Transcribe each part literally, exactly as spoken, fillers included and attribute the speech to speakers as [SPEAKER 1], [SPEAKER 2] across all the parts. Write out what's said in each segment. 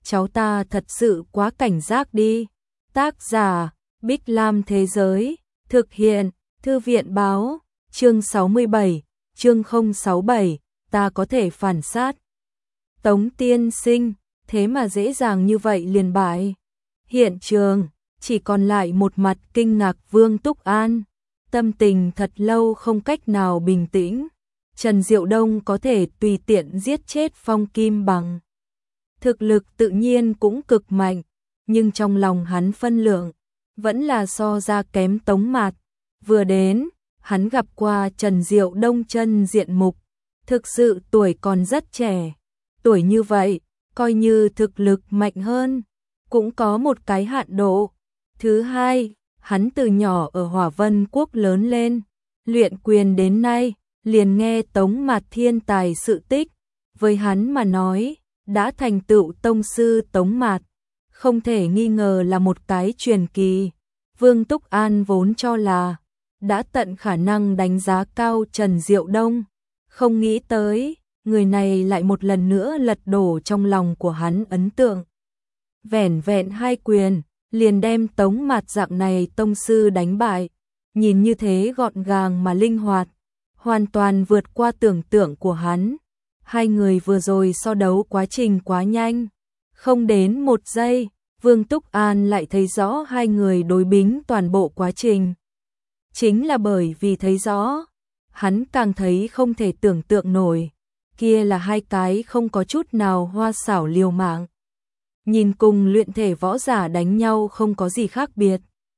[SPEAKER 1] cháu ta thật sự quá cảnh giác đi. Tác giả, Bích Lam Thế Giới, thực hiện, Thư viện Báo, chương sáu mươi bảy, chương không sáu bảy, ta có thể phản sát. Tống tiên sinh, thế mà dễ dàng như vậy liền bại. Hiện trường, chỉ còn lại một mặt kinh ngạc Vương Túc An. Tâm tình thật lâu không cách nào bình tĩnh. Trần Diệu Đông có thể tùy tiện giết chết Phong Kim Bằng. Thực lực tự nhiên cũng cực mạnh, nhưng trong lòng hắn phân lượng, vẫn là so ra kém Tống Mạt. Vừa đến, hắn gặp qua Trần Diệu Đông chân diện mục, thực sự tuổi còn rất trẻ. Tuổi như vậy, coi như thực lực mạnh hơn, cũng có một cái hạn độ. Thứ hai, hắn từ nhỏ ở Hỏa Vân Quốc lớn lên, luyện quyền đến nay, liền nghe Tống Mạt thiên tài sự tích. Với hắn mà nói, đã thành tựu tông sư Tống Mạt, không thể nghi ngờ là một cái truyền kỳ. Vương Túc An vốn cho là đã tận khả năng đánh giá cao Trần Diệu Đông, không nghĩ tới, người này lại một lần nữa lật đổ trong lòng của hắn ấn tượng. Vẻn vẹn hai quyền, liền đem Tống Mạt dạng này tông sư đánh bại, nhìn như thế gọn gàng mà linh hoạt, hoàn toàn vượt qua tưởng tượng của hắn. Hai người vừa rồi so đấu quá trình quá nhanh, không đến một giây, Vương Túc An lại thấy rõ hai người đối bính toàn bộ quá trình. Chính là bởi vì thấy rõ, hắn càng thấy không thể tưởng tượng nổi, kia là hai cái không có chút nào hoa xảo liều mạng. Nhìn cùng luyện thể võ giả đánh nhau không có gì khác biệt.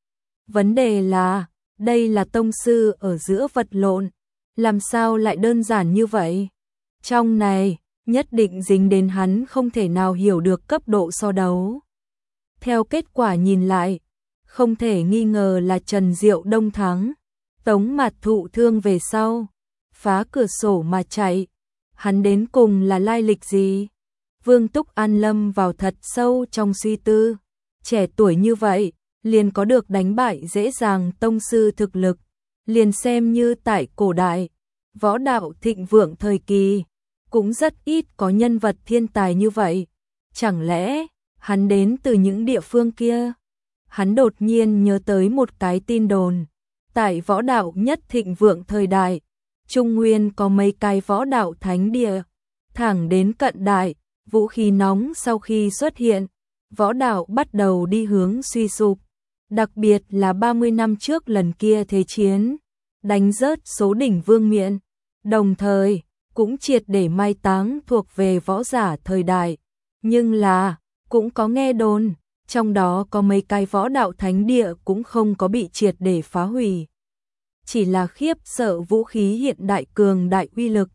[SPEAKER 1] Vấn đề là, đây là tông sư ở giữa vật lộn, làm sao lại đơn giản như vậy? Trong này, nhất định dính đến hắn không thể nào hiểu được cấp độ so đấu. Theo kết quả nhìn lại, không thể nghi ngờ là Trần Diệu Đông thắng. Tống Mạt thụ thương về sau, phá cửa sổ mà chạy. Hắn đến cùng là lai lịch gì? Vương Túc An lâm vào thật sâu trong suy tư. Trẻ tuổi như vậy, liền có được đánh bại dễ dàng tông sư thực lực. Liền xem như tại cổ đại, võ đạo thịnh vượng thời kỳ, cũng rất ít có nhân vật thiên tài như vậy. Chẳng lẽ, hắn đến từ những địa phương kia? Hắn đột nhiên nhớ tới một cái tin đồn. Tại võ đạo nhất thịnh vượng thời đại, Trung Nguyên có mấy cái võ đạo thánh địa. Thẳng đến cận đại, vũ khí nóng sau khi xuất hiện, võ đạo bắt đầu đi hướng suy sụp. Đặc biệt là ba mươi năm trước lần kia thế chiến, đánh rớt số đỉnh vương miện, đồng thời cũng triệt để mai táng thuộc về võ giả thời đại. Nhưng là, cũng có nghe đồn, trong đó có mấy cái võ đạo thánh địa cũng không có bị triệt để phá hủy. Chỉ là khiếp sợ vũ khí hiện đại cường đại uy lực.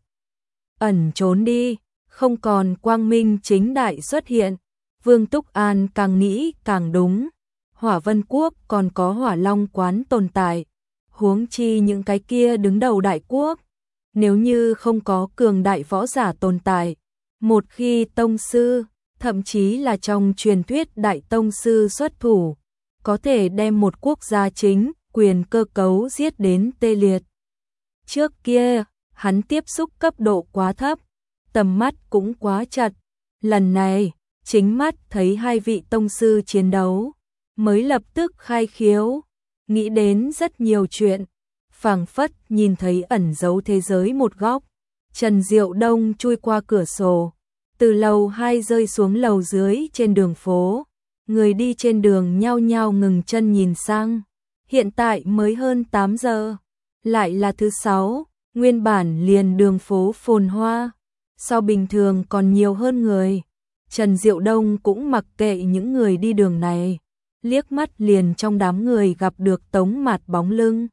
[SPEAKER 1] Ẩn trốn đi, không còn quang minh chính đại xuất hiện. Vương Túc An càng nghĩ càng đúng. Hỏa Vân Quốc còn có Hỏa Long quán tồn tại, huống chi những cái kia đứng đầu đại quốc. Nếu như không có cường đại võ giả tồn tại, một khi tông sư, thậm chí là trong truyền thuyết đại tông sư xuất thủ, có thể đem một quốc gia chính, quyền cơ cấu giết đến tê liệt. Trước kia, hắn tiếp xúc cấp độ quá thấp, tầm mắt cũng quá chặt. Lần này, chính mắt thấy hai vị tông sư chiến đấu, mới lập tức khai khiếu, nghĩ đến rất nhiều chuyện, phảng phất nhìn thấy ẩn giấu thế giới một góc. Trần Diệu Đông chui qua cửa sổ, từ lầu hai rơi xuống lầu dưới trên đường phố. Người đi trên đường nhao nhao ngừng chân nhìn sang. Hiện tại mới hơn tám giờ, lại là thứ sáu, nguyên bản liền đường phố phồn hoa, so bình thường còn nhiều hơn người. Trần Diệu Đông cũng mặc kệ những người đi đường này, liếc mắt liền trong đám người gặp được Tống Mạt bóng lưng.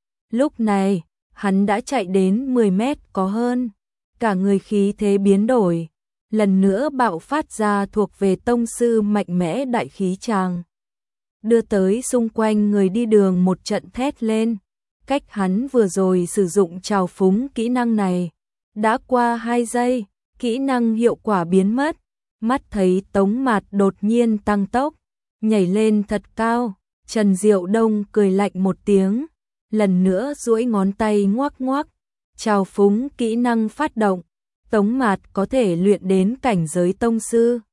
[SPEAKER 1] Lúc này, hắn đã chạy đến mười mét có hơn, cả người khí thế biến đổi, lần nữa bạo phát ra thuộc về tông sư mạnh mẽ đại khí tràng. Đưa tới xung quanh người đi đường một trận thét lên. Cách hắn vừa rồi sử dụng trào phúng kỹ năng này, đã qua hai giây, kỹ năng hiệu quả biến mất. Mắt thấy Tống Mạt đột nhiên tăng tốc, nhảy lên thật cao, Trần Diệu Đông cười lạnh một tiếng, lần nữa duỗi ngón tay ngoắc ngoắc, trào phúng kỹ năng phát động. Tống Mạt có thể luyện đến cảnh giới tông sư,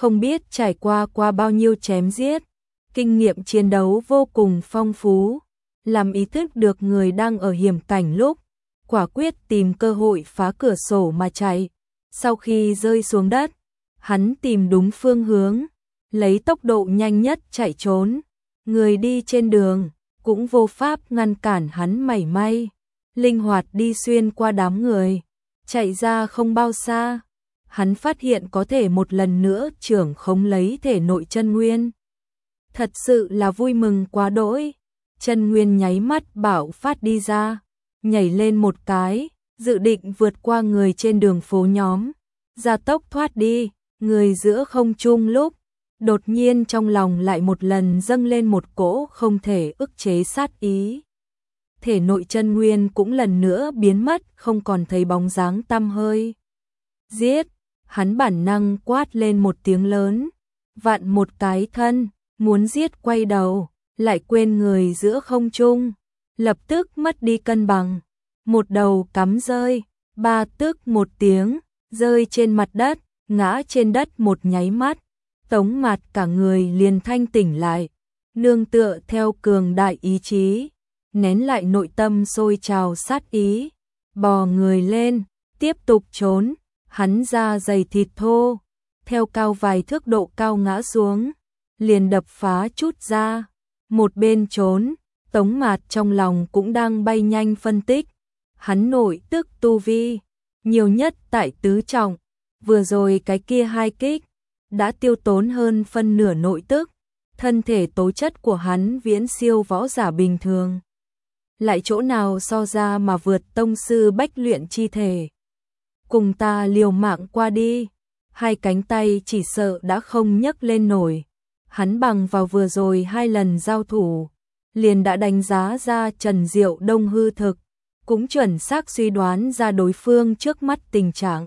[SPEAKER 1] không biết trải qua qua bao nhiêu chém giết, kinh nghiệm chiến đấu vô cùng phong phú, làm ý thức được người đang ở hiểm cảnh lúc, quả quyết tìm cơ hội phá cửa sổ mà chạy. Sau khi rơi xuống đất, hắn tìm đúng phương hướng, lấy tốc độ nhanh nhất chạy trốn. Người đi trên đường cũng vô pháp ngăn cản hắn mảy may, linh hoạt đi xuyên qua đám người, chạy ra không bao xa, hắn phát hiện có thể một lần nữa trưởng khống lấy thể nội chân nguyên. Thật sự là vui mừng quá đỗi, chân nguyên nháy mắt bạo phát đi ra, nhảy lên một cái, dự định vượt qua người trên đường phố nhóm, gia tốc thoát đi. Người giữa không trung lúc, đột nhiên trong lòng lại một lần dâng lên một cỗ không thể ức chế sát ý. Thể nội chân nguyên cũng lần nữa biến mất, không còn thấy bóng dáng tăm hơi. Giết! Hắn bản năng quát lên một tiếng lớn, vặn một cái thân, muốn giết quay đầu, lại quên người giữa không trung, lập tức mất đi cân bằng, một đầu cắm rơi, ba tức một tiếng, rơi trên mặt đất, ngã trên đất một nháy mắt, Tống Mạt cả người liền thanh tỉnh lại, nương tựa theo cường đại ý chí, nén lại nội tâm sôi trào sát ý, bò người lên, tiếp tục trốn. Hắn da dày thịt thô, theo cao vài thước độ cao ngã xuống, liền đập phá chút ra, một bên trốn, Tống Mạt trong lòng cũng đang bay nhanh phân tích, hắn nội tức tu vi, nhiều nhất tại tứ trọng, vừa rồi cái kia hai kích, đã tiêu tốn hơn phân nửa nội tức, thân thể tố chất của hắn viễn siêu võ giả bình thường. Lại chỗ nào so ra mà vượt tông sư bách luyện chi thể. Cùng ta liều mạng qua đi, hai cánh tay chỉ sợ đã không nhấc lên nổi. Hắn bằng vào vừa rồi hai lần giao thủ, liền đã đánh giá ra Trần Diệu Đông hư thực, cũng chuẩn xác suy đoán ra đối phương trước mắt tình trạng.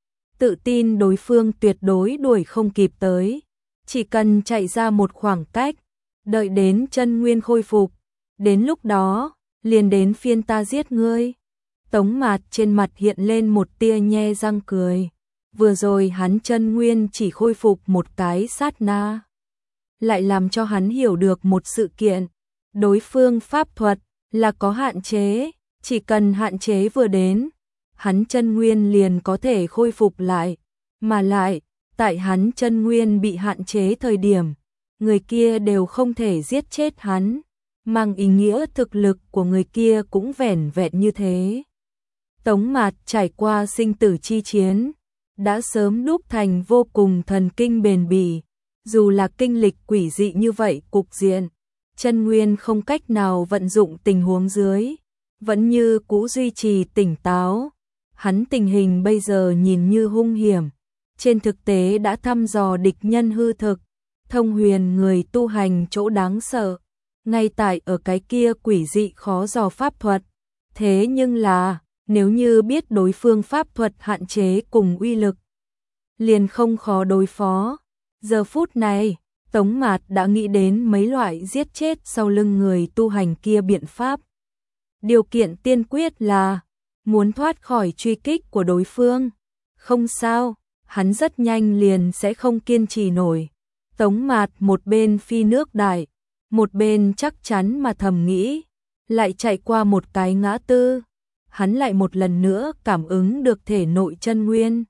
[SPEAKER 1] Tự tin đối phương tuyệt đối đuổi không kịp tới, chỉ cần chạy ra một khoảng cách, đợi đến chân nguyên khôi phục, đến lúc đó, liền đến phiên ta giết ngươi. Tống Mạt trên mặt hiện lên một tia nhe răng cười, vừa rồi hắn chân nguyên chỉ khôi phục một cái sát na, lại làm cho hắn hiểu được một sự kiện, đối phương pháp thuật là có hạn chế, chỉ cần hạn chế vừa đến, hắn chân nguyên liền có thể khôi phục lại, mà lại, tại hắn chân nguyên bị hạn chế thời điểm, người kia đều không thể giết chết hắn, mang ý nghĩa thực lực của người kia cũng vẻn vẹn như thế. Tống Mạt trải qua sinh tử chi chiến, đã sớm đúc thành vô cùng thần kinh bền bỉ, dù là kinh lịch quỷ dị như vậy cục diện, chân nguyên không cách nào vận dụng tình huống dưới, vẫn như cũ duy trì tỉnh táo. Hắn tình hình bây giờ nhìn như hung hiểm, trên thực tế đã thăm dò địch nhân hư thực, thông huyền người tu hành chỗ đáng sợ, ngay tại ở cái kia quỷ dị khó dò pháp thuật. Thế nhưng là, nếu như biết đối phương pháp thuật hạn chế cùng uy lực, liền không khó đối phó. Giờ phút này, Tống Mạt đã nghĩ đến mấy loại giết chết sau lưng người tu hành kia biện pháp. Điều kiện tiên quyết là muốn thoát khỏi truy kích của đối phương. Không sao, hắn rất nhanh liền sẽ không kiên trì nổi. Tống Mạt một bên phi nước đại, một bên chắc chắn mà thầm nghĩ, lại chạy qua một cái ngã tư, hắn lại một lần nữa cảm ứng được thể nội chân nguyên.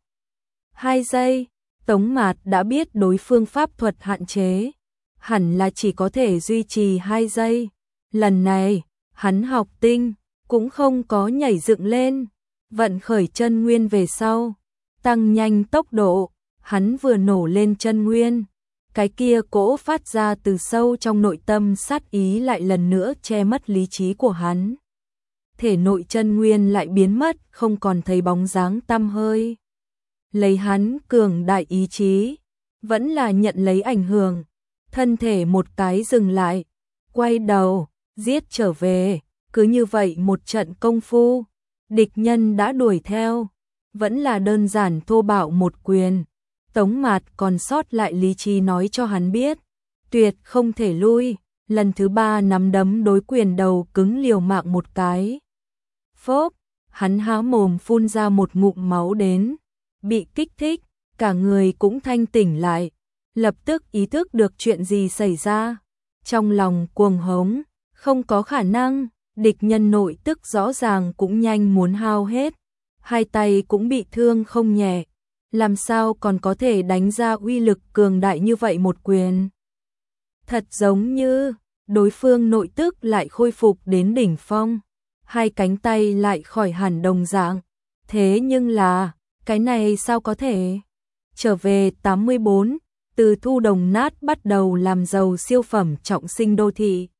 [SPEAKER 1] Hai giây, Tống Mạt đã biết đối phương pháp thuật hạn chế, hẳn là chỉ có thể duy trì hai giây. Lần này, hắn học tinh, cũng không có nhảy dựng lên, vận khởi chân nguyên về sau, tăng nhanh tốc độ, hắn vừa nổ lên chân nguyên, cái kia cỗ phát ra từ sâu trong nội tâm sát ý lại lần nữa che mất lý trí của hắn. Thể nội chân nguyên lại biến mất, không còn thấy bóng dáng tăm hơi. Lấy hắn cường đại ý chí, vẫn là nhận lấy ảnh hưởng, thân thể một cái dừng lại, quay đầu, giết trở về, cứ như vậy một trận công phu, địch nhân đã đuổi theo, vẫn là đơn giản thô bạo một quyền. Tống Mạt còn sót lại lý trí nói cho hắn biết, tuyệt không thể lui, lần thứ ba nắm đấm đối quyền đầu cứng liều mạng một cái. Phốp, hắn há mồm phun ra một ngụm máu đến, bị kích thích, cả người cũng thanh tỉnh lại, lập tức ý thức được chuyện gì xảy ra. Trong lòng cuồng hống, không có khả năng, địch nhân nội tức rõ ràng cũng nhanh muốn hao hết, hai tay cũng bị thương không nhẹ, làm sao còn có thể đánh ra uy lực cường đại như vậy một quyền. Thật giống như đối phương nội tức lại khôi phục đến đỉnh phong, hai cánh tay lại khỏi hẳn đồng dạng. Thế nhưng là, cái này sao có thể? Trở về tám mươi bốn, từ thu đồng nát bắt đầu làm giàu siêu phẩm trọng sinh đô thị.